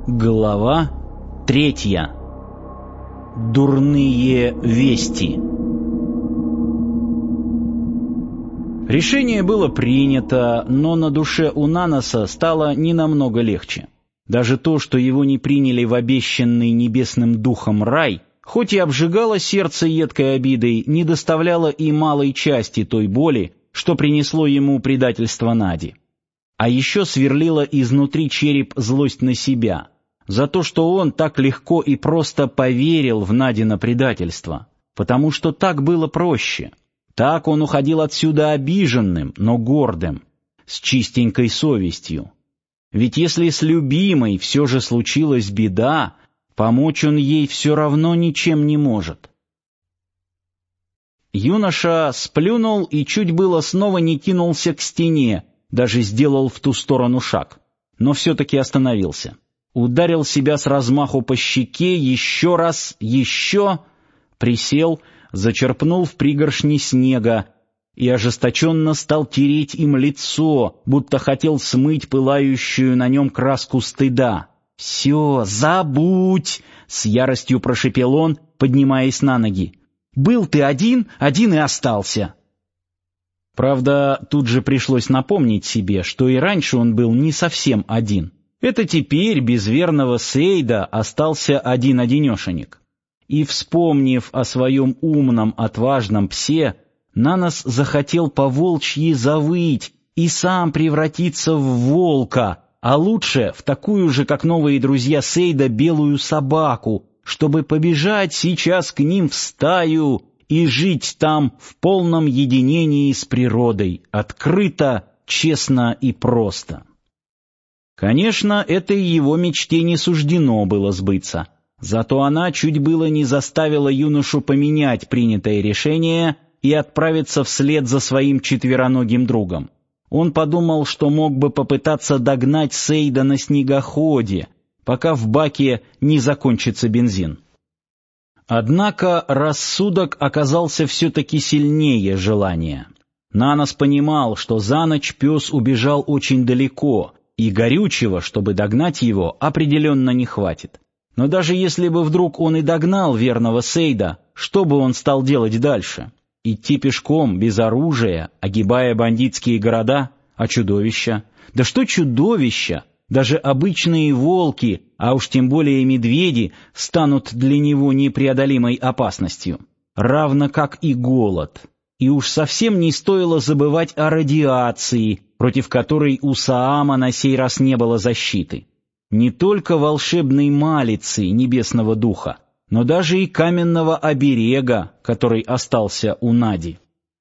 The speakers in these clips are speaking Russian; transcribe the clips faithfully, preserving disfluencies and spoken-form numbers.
Глава третья. Дурные вести. Решение было принято, но на душе у Наноса стало не намного легче. Даже то, что его не приняли в обещанный небесным духом рай, хоть и обжигало сердце едкой обидой, не доставляло и малой части той боли, что принесло ему предательство Нади. А еще сверлила изнутри череп злость на себя, за то, что он так легко и просто поверил в Надино предательство, потому что так было проще. Так он уходил отсюда обиженным, но гордым, с чистенькой совестью. Ведь если с любимой все же случилась беда, помочь он ей все равно ничем не может. Юноша сплюнул и чуть было снова не кинулся к стене, даже сделал в ту сторону шаг, но все-таки остановился. Ударил себя с размаху по щеке, еще раз, еще, присел, зачерпнул в пригоршни снега и ожесточенно стал тереть им лицо, будто хотел смыть пылающую на нем краску стыда. «Все, забудь!» — с яростью прошепел он, поднимаясь на ноги. «Был ты один, один и остался!» Правда, тут же пришлось напомнить себе, что и раньше он был не совсем один. Это теперь без верного Сейда остался один-одинешенек. И, вспомнив о своем умном, отважном псе, Нанос захотел по-волчьи завыть и сам превратиться в волка, а лучше в такую же, как новые друзья Сейда, белую собаку, чтобы побежать сейчас к ним в стаю и жить там в полном единении с природой, открыто, честно и просто. Конечно, этой его мечте не суждено было сбыться, зато она чуть было не заставила юношу поменять принятое решение и отправиться вслед за своим четвероногим другом. Он подумал, что мог бы попытаться догнать Сейда на снегоходе, пока в баке не закончится бензин. Однако рассудок оказался все-таки сильнее желания. Нанос понимал, что за ночь пес убежал очень далеко, и горючего, чтобы догнать его, определенно не хватит. Но даже если бы вдруг он и догнал верного Сейда, что бы он стал делать дальше? Идти пешком, без оружия, огибая бандитские города? А чудовища? Да что чудовища? Даже обычные волки, а уж тем более медведи, станут для него непреодолимой опасностью. Равно как и голод. И уж совсем не стоило забывать о радиации, против которой у Саама на сей раз не было защиты. Не только волшебной малицы небесного духа, но даже и каменного оберега, который остался у Нади.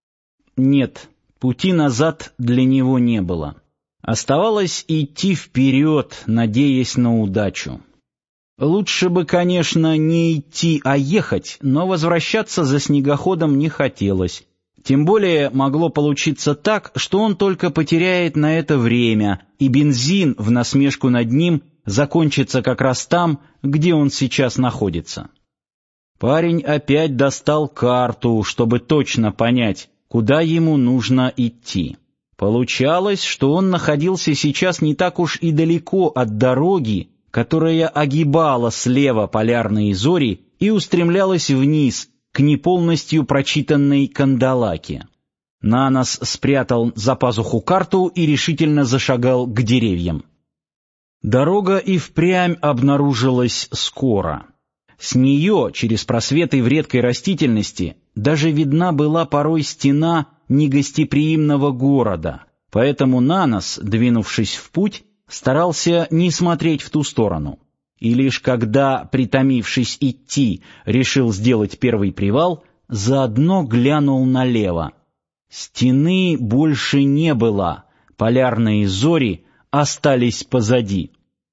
Нет, пути назад для него не было. Оставалось идти вперед, надеясь на удачу. Лучше бы, конечно, не идти, а ехать, но возвращаться за снегоходом не хотелось. Тем более могло получиться так, что он только потеряет на это время, и бензин в насмешку над ним закончится как раз там, где он сейчас находится. Парень опять достал карту, чтобы точно понять, куда ему нужно идти. Получалось, что он находился сейчас не так уж и далеко от дороги, которая огибала слева полярные зори и устремлялась вниз, к неполностью прочитанной Кандалаке. Нанос спрятал за пазуху карту и решительно зашагал к деревьям. Дорога и впрямь обнаружилась скоро. С нее, через просветы в редкой растительности, даже видна была порой стена негостеприимного города, поэтому Нанос, двинувшись в путь, старался не смотреть в ту сторону. И лишь когда, притомившись идти, решил сделать первый привал, заодно глянул налево. Стены больше не было, полярные зори остались позади.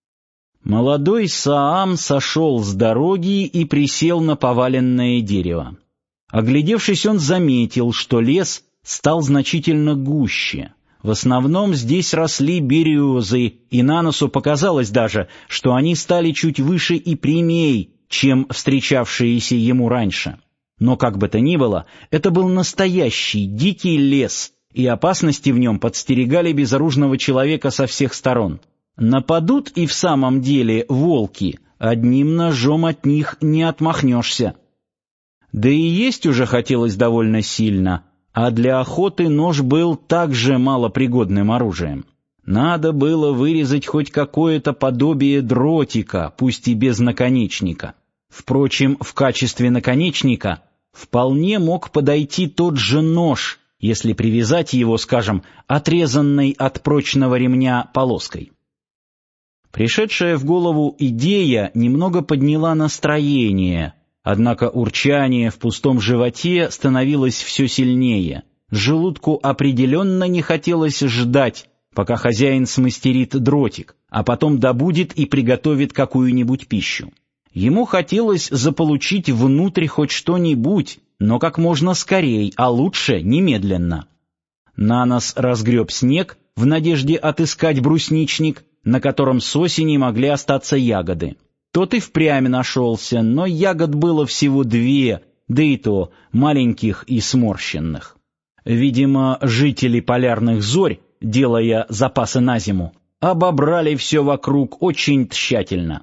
Молодой Саам сошел с дороги и присел на поваленное дерево. Оглядевшись, он заметил, что лес стал значительно гуще. В основном здесь росли березы, и Наносу показалось даже, что они стали чуть выше и прямей, чем встречавшиеся ему раньше. Но как бы то ни было, это был настоящий дикий лес, и опасности в нем подстерегали безоружного человека со всех сторон. Нападут и в самом деле волки, одним ножом от них не отмахнешься. Да и есть уже хотелось довольно сильно, а для охоты нож был также малопригодным оружием. Надо было вырезать хоть какое-то подобие дротика, пусть и без наконечника. Впрочем, в качестве наконечника вполне мог подойти тот же нож, если привязать его, скажем, отрезанной от прочного ремня полоской. Пришедшая в голову идея немного подняла настроение, однако урчание в пустом животе становилось все сильнее. Желудку определенно не хотелось ждать, пока хозяин смастерит дротик, а потом добудет и приготовит какую-нибудь пищу. Ему хотелось заполучить внутрь хоть что-нибудь, но как можно скорей, а лучше немедленно. Нанос разгреб снег в надежде отыскать брусничник, на котором с осени могли остаться ягоды. Тот и впрямь нашелся, но ягод было всего две, да и то маленьких и сморщенных. Видимо, жители полярных зорь, делая запасы на зиму, обобрали все вокруг очень тщательно.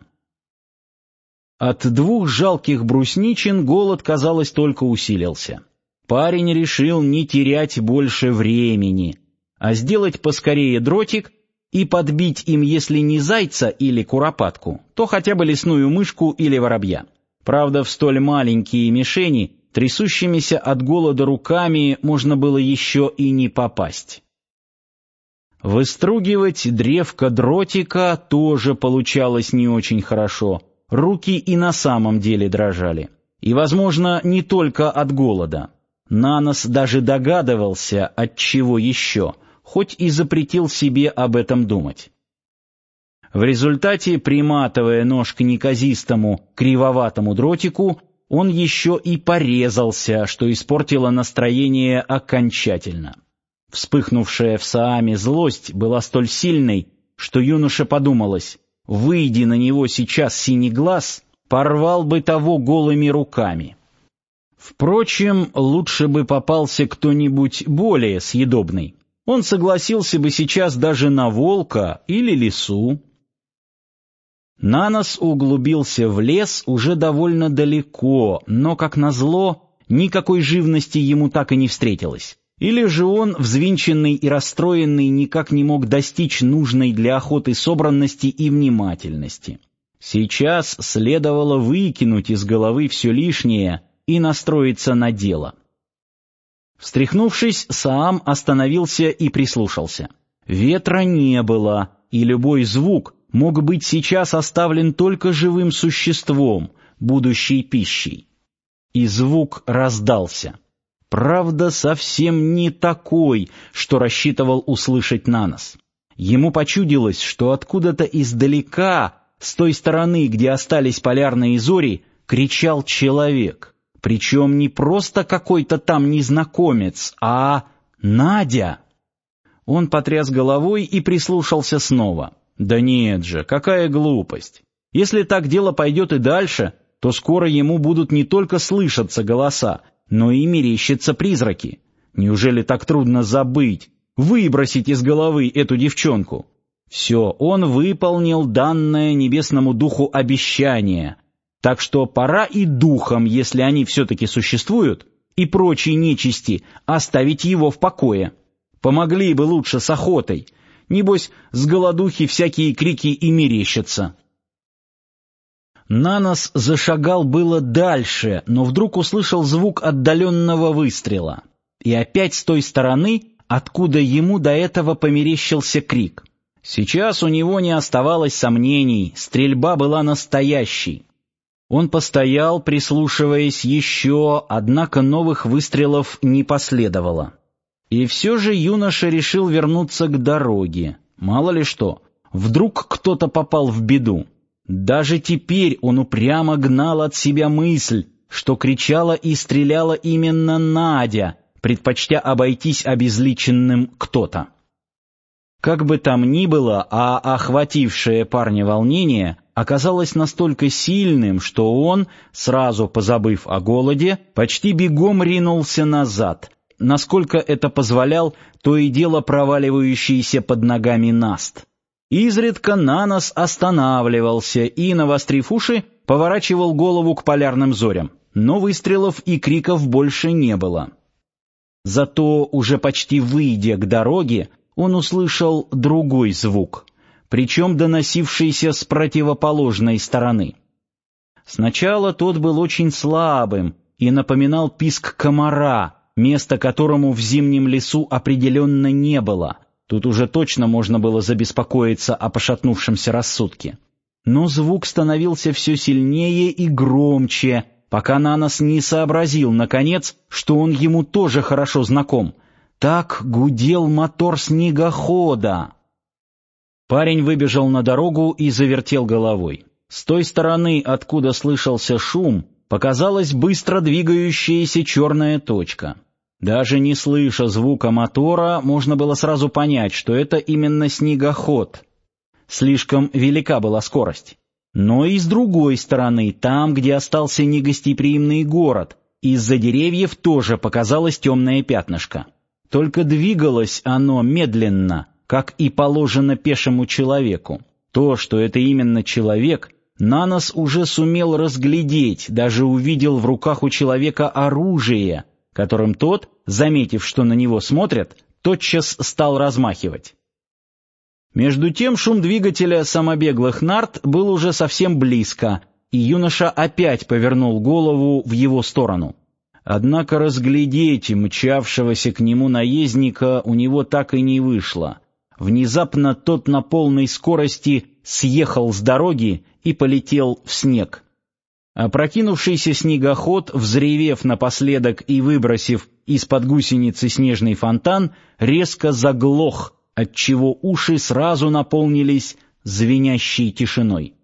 От двух жалких брусничин голод, казалось, только усилился. Парень решил не терять больше времени, а сделать поскорее дротик и подбить им, если не зайца или куропатку, то хотя бы лесную мышку или воробья. Правда, в столь маленькие мишени трясущимися от голода руками можно было еще и не попасть. Выстругивать древко дротика тоже получалось не очень хорошо. Руки и на самом деле дрожали. И, возможно, не только от голода. Нанос даже догадывался, от чего еще, хоть и запретил себе об этом думать. В результате, приматывая нож к неказистому, кривоватому дротику, он еще и порезался, что испортило настроение окончательно. Вспыхнувшая в Сааме злость была столь сильной, что юноше подумалось: выйди на него сейчас синеглаз, порвал бы того голыми руками. Впрочем, лучше бы попался кто-нибудь более съедобный. Он согласился бы сейчас даже на волка или лису. Нанос углубился в лес уже довольно далеко, но, как назло, никакой живности ему так и не встретилось. Или же он, взвинченный и расстроенный, никак не мог достичь нужной для охоты собранности и внимательности. Сейчас следовало выкинуть из головы все лишнее и настроиться на дело. Встряхнувшись, Саам остановился и прислушался. Ветра не было, и любой звук мог быть сейчас оставлен только живым существом, будущей пищей. И звук раздался. Правда, совсем не такой, что рассчитывал услышать Нанос. Ему почудилось, что откуда-то издалека, с той стороны, где остались полярные зори, кричал человек. Причем не просто какой-то там незнакомец, а Надя. Он потряс головой и прислушался снова. Да нет же, какая глупость. Если так дело пойдет и дальше, то скоро ему будут не только слышаться голоса, но и мерещатся призраки. Неужели так трудно забыть, выбросить из головы эту девчонку? Все, он выполнил данное небесному духу обещание, так что пора и духам, если они все-таки существуют, и прочей нечисти, оставить его в покое. Помогли бы лучше с охотой, небось с голодухи всякие крики и мерещатся. Нанос зашагал было дальше, но вдруг услышал звук отдаленного выстрела. И опять с той стороны, откуда ему до этого померещился крик. Сейчас у него не оставалось сомнений, стрельба была настоящей. Он постоял, прислушиваясь еще, однако новых выстрелов не последовало. И все же юноша решил вернуться к дороге. Мало ли что, вдруг кто-то попал в беду. Даже теперь он упрямо гнал от себя мысль, что кричала и стреляла именно Надя, предпочтя обойтись обезличенным кто-то. Как бы там ни было, а охватившее парня волнение оказалось настолько сильным, что он, сразу позабыв о голоде, почти бегом ринулся назад, насколько это позволял то и дело проваливающийся под ногами наст. Изредка Нанос останавливался и, навострив уши, поворачивал голову к полярным зорям, но выстрелов и криков больше не было. Зато, уже почти выйдя к дороге, он услышал другой звук, причем доносившийся с противоположной стороны. Сначала тот был очень слабым и напоминал писк комара, места которому в зимнем лесу определенно не было. Тут уже точно можно было забеспокоиться о пошатнувшемся рассудке. Но звук становился все сильнее и громче, пока Нанос не сообразил, наконец, что он ему тоже хорошо знаком. Так гудел мотор снегохода. Парень выбежал на дорогу и завертел головой. С той стороны, откуда слышался шум, показалась быстро двигающаяся черная точка. Даже не слыша звука мотора, можно было сразу понять, что это именно снегоход. Слишком велика была скорость. Но и с другой стороны, там, где остался негостеприимный город, из-за деревьев тоже показалось темное пятнышко. Только двигалось оно медленно, как и положено пешему человеку. То, что это именно человек, Нанос уже сумел разглядеть, даже увидел в руках у человека оружие, которым тот, заметив, что на него смотрят, тотчас стал размахивать. Между тем шум двигателя самобеглых нарт был уже совсем близко, и юноша опять повернул голову в его сторону. Однако разглядеть мчавшегося к нему наездника у него так и не вышло. Внезапно тот на полной скорости съехал с дороги и полетел в снег. Опрокинувшийся снегоход, взревев напоследок и выбросив из-под гусеницы снежный фонтан, резко заглох, отчего уши сразу наполнились звенящей тишиной.